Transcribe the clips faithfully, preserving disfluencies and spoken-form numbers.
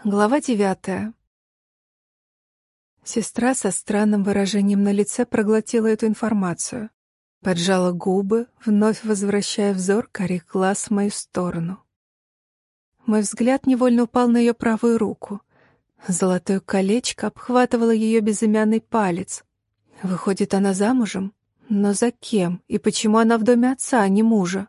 Глава девятая. Сестра со странным выражением на лице проглотила эту информацию, поджала губы, вновь возвращая взор карих глаз в мою сторону. Мой взгляд невольно упал на ее правую руку. Золотое колечко обхватывало ее безымянный палец. Выходит, она замужем? Но за кем? И почему она в доме отца, а не мужа?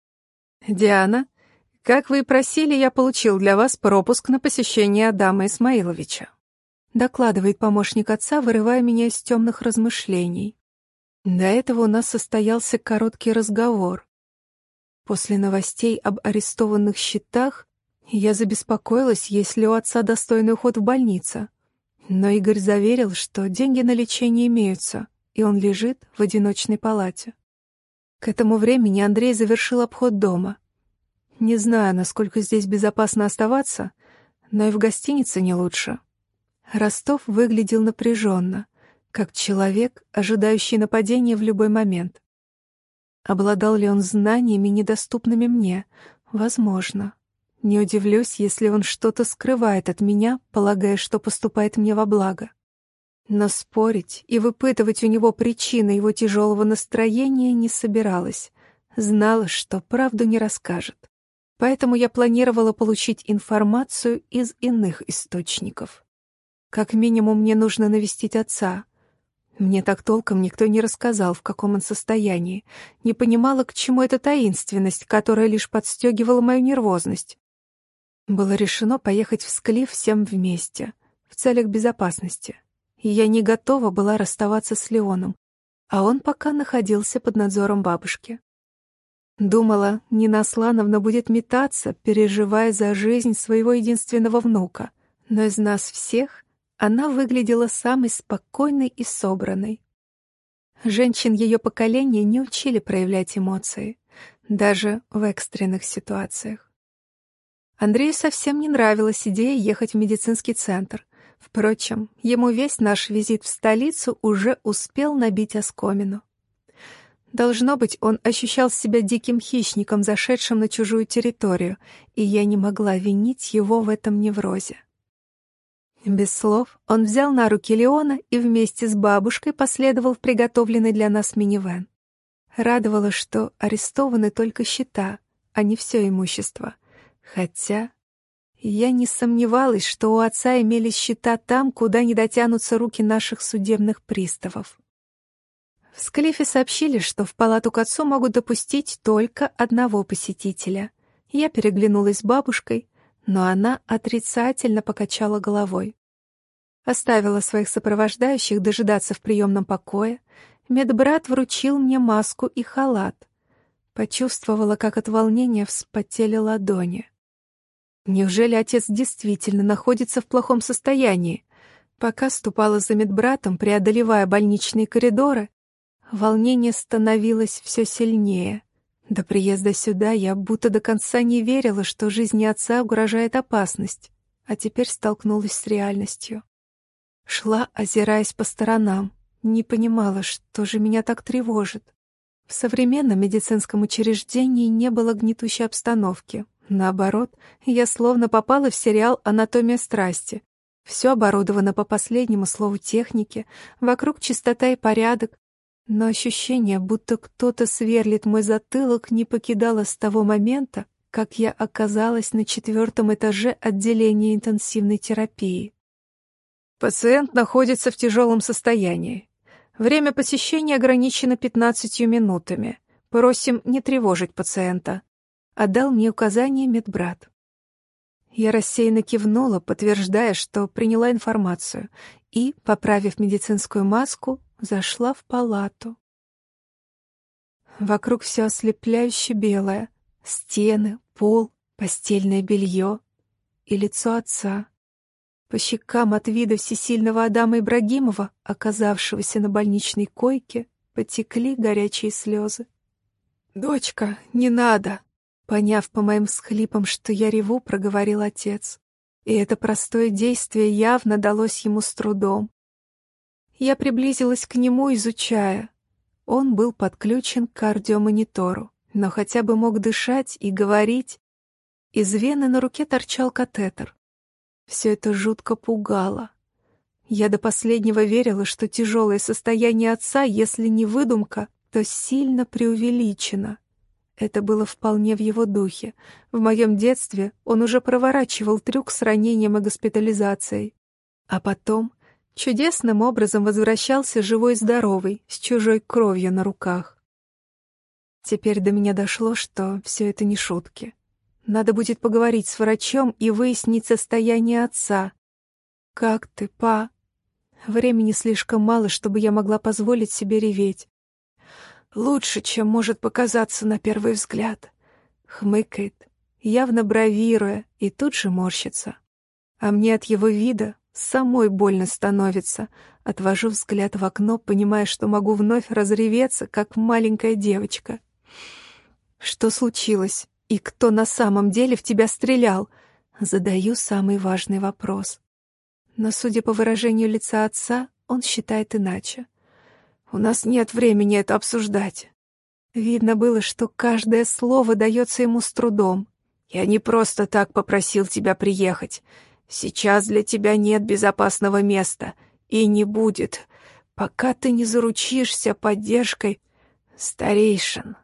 «Диана, как вы и просили, я получил для вас пропуск на посещение Адама Исмаиловича», докладывает помощник отца, вырывая меня из темных размышлений. До этого у нас состоялся короткий разговор. После новостей об арестованных счетах я забеспокоилась, есть ли у отца достойный уход в больнице. Но Игорь заверил, что деньги на лечение имеются, и он лежит в одиночной палате. К этому времени Андрей завершил обход дома. Не знаю, насколько здесь безопасно оставаться, но и в гостинице не лучше. Ростов выглядел напряженно, как человек, ожидающий нападения в любой момент. Обладал ли он знаниями, недоступными мне? Возможно. Не удивлюсь, если он что-то скрывает от меня, полагая, что поступает мне во благо. Но спорить и выпытывать у него причины его тяжелого настроения не собиралась. Знала, что правду не расскажет. Поэтому я планировала получить информацию из иных источников. Как минимум, мне нужно навестить отца. Мне так толком никто не рассказал, в каком он состоянии. Не понимала, к чему эта таинственность, которая лишь подстегивала мою нервозность. Было решено поехать в Склиф всем вместе, в целях безопасности. И я не готова была расставаться с Леоном, а он пока находился под надзором бабушки. Думала, Нина Аслановна будет метаться, переживая за жизнь своего единственного внука, но из нас всех она выглядела самой спокойной и собранной. Женщин ее поколения не учили проявлять эмоции, даже в экстренных ситуациях. Андрею совсем не нравилась идея ехать в медицинский центр. Впрочем, ему весь наш визит в столицу уже успел набить оскомину. Должно быть, он ощущал себя диким хищником, зашедшим на чужую территорию, и я не могла винить его в этом неврозе. Без слов он взял на руки Леона и вместе с бабушкой последовал в приготовленный для нас минивэн. Радовало, что арестованы только счета, а не все имущество. Хотя я не сомневалась, что у отца имелись счета там, куда не дотянутся руки наших судебных приставов. В Склифе сообщили, что в палату к отцу могут допустить только одного посетителя. Я переглянулась с бабушкой, но она отрицательно покачала головой. Оставила своих сопровождающих дожидаться в приемном покое. Медбрат вручил мне маску и халат. Почувствовала, как от волнения вспотели ладони. Неужели отец действительно находится в плохом состоянии? Пока ступала за медбратом, преодолевая больничные коридоры, волнение становилось все сильнее. До приезда сюда я будто до конца не верила, что жизни отца угрожает опасность, а теперь столкнулась с реальностью. Шла, озираясь по сторонам, не понимала, что же меня так тревожит. В современном медицинском учреждении не было гнетущей обстановки. Наоборот, я словно попала в сериал «Анатомия страсти». Все оборудовано по последнему слову техники, вокруг чистота и порядок, но ощущение, будто кто-то сверлит мой затылок, не покидало с того момента, как я оказалась на четвертом этаже отделения интенсивной терапии. Пациент находится в тяжелом состоянии. Время посещения ограничено пятнадцатью минутами. Просим не тревожить пациента. Отдал мне указание медбрат. Я рассеянно кивнула, подтверждая, что приняла информацию, и, поправив медицинскую маску, зашла в палату. Вокруг все ослепляюще белое. Стены, пол, постельное белье и лицо отца. По щекам от вида всесильного Адама Ибрагимова, оказавшегося на больничной койке, потекли горячие слезы. «Дочка, не надо!» Поняв по моим всхлипам, что я реву, проговорил отец. И это простое действие явно далось ему с трудом. Я приблизилась к нему, изучая. Он был подключен к кардиомонитору, но хотя бы мог дышать и говорить. Из вены на руке торчал катетер. Все это жутко пугало. Я до последнего верила, что тяжелое состояние отца, если не выдумка, то сильно преувеличено. Это было вполне в его духе. В моем детстве он уже проворачивал трюк с ранением и госпитализацией. А потом чудесным образом возвращался живой-здоровый, с чужой кровью на руках. Теперь до меня дошло, что все это не шутки. Надо будет поговорить с врачом и выяснить состояние отца. «Как ты, па?» Времени слишком мало, чтобы я могла позволить себе реветь. «Лучше, чем может показаться на первый взгляд», — хмыкает, явно бравируя, и тут же морщится. А мне от его вида самой больно становится. Отвожу взгляд в окно, понимая, что могу вновь разреветься, как маленькая девочка. «Что случилось? И кто на самом деле в тебя стрелял?» Задаю самый важный вопрос. Но, судя по выражению лица отца, он считает иначе. «У нас нет времени это обсуждать». Видно было, что каждое слово дается ему с трудом. «Я не просто так попросил тебя приехать. Сейчас для тебя нет безопасного места. И не будет, пока ты не заручишься поддержкой старейшин».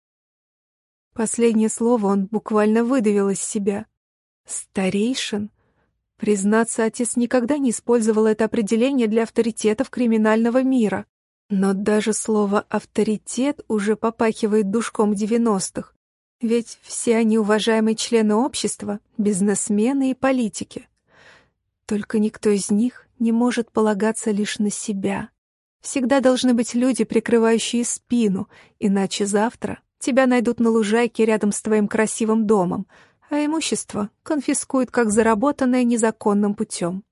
Последнее слово он буквально выдавил из себя. «Старейшин?» Признаться, отец никогда не использовал это определение для авторитетов криминального мира. Но даже слово «авторитет» уже попахивает душком девяностых. Ведь все они уважаемые члены общества, бизнесмены и политики. Только никто из них не может полагаться лишь на себя. Всегда должны быть люди, прикрывающие спину, иначе завтра тебя найдут на лужайке рядом с твоим красивым домом, а имущество конфискуют как заработанное незаконным путем.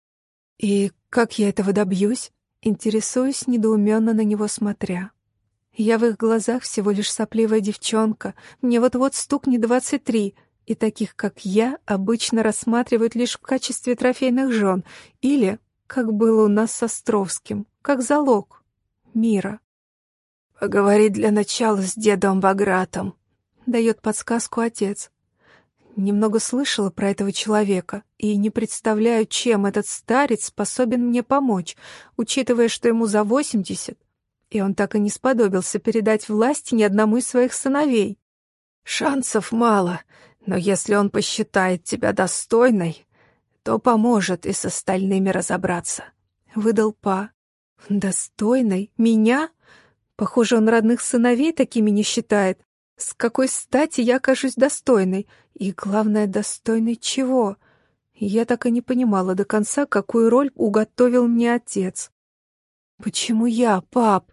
И как я этого добьюсь? Интересуюсь, недоуменно на него смотря. Я в их глазах всего лишь сопливая девчонка, мне вот-вот стукнет двадцать три, и таких, как я, обычно рассматривают лишь в качестве трофейных жен или, как было у нас с Островским, как залог мира. «Поговори для начала с дедом Багратом», — дает подсказку отец. Немного слышала про этого человека и не представляю, чем этот старец способен мне помочь, учитывая, что ему за восемьдесят, и он так и не сподобился передать власть ни одному из своих сыновей. «Шансов мало, но если он посчитает тебя достойной, то поможет и с остальными разобраться», — выдал па. «Достойной? Меня? Похоже, он родных сыновей такими не считает. С какой стати я окажусь достойной? И, главное, достойной чего? Я так и не понимала до конца, какую роль уготовил мне отец. Почему я, пап?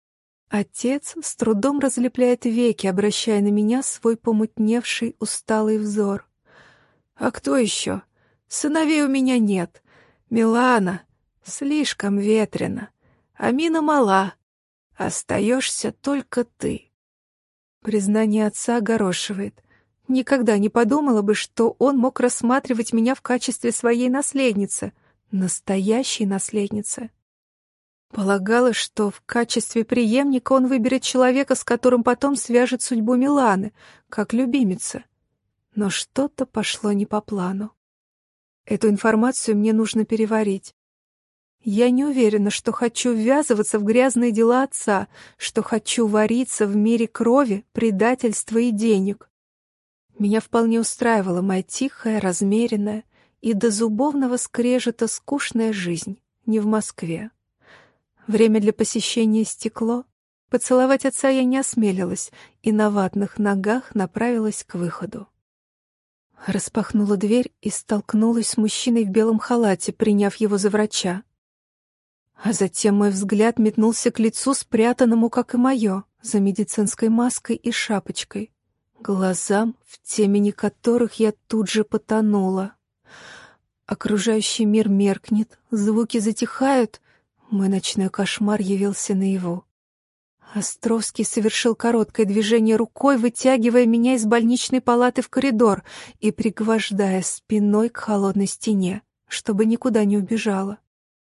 Отец с трудом разлепляет веки, обращая на меня свой помутневший, усталый взор. А кто еще? Сыновей у меня нет. Милана слишком ветрена. Амина мала. Остаешься только ты. Признание отца огорошивает. Никогда не подумала бы, что он мог рассматривать меня в качестве своей наследницы, настоящей наследницы. Полагала, что в качестве преемника он выберет человека, с которым потом свяжет судьбу Миланы, как любимицы. Но что-то пошло не по плану. Эту информацию мне нужно переварить. Я не уверена, что хочу ввязываться в грязные дела отца, что хочу вариться в мире крови, предательства и денег. Меня вполне устраивала моя тихая, размеренная и до зубовного скрежета скучная жизнь, не в Москве. Время для посещения истекло. Поцеловать отца я не осмелилась и на ватных ногах направилась к выходу. Распахнула дверь и столкнулась с мужчиной в белом халате, приняв его за врача. А затем мой взгляд метнулся к лицу, спрятанному, как и мое, за медицинской маской и шапочкой, глазам, в темени которых я тут же потонула. Окружающий мир меркнет, звуки затихают, мой ночной кошмар явился наяву. Островский совершил короткое движение рукой, вытягивая меня из больничной палаты в коридор и пригвождая спиной к холодной стене, чтобы никуда не убежала.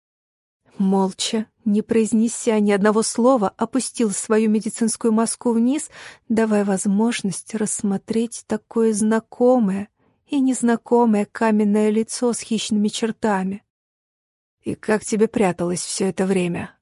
Молча, не произнеся ни одного слова, опустил свою медицинскую маску вниз, давая возможность рассмотреть такое знакомое и незнакомое каменное лицо с хищными чертами. «И как тебе пряталось все это время?»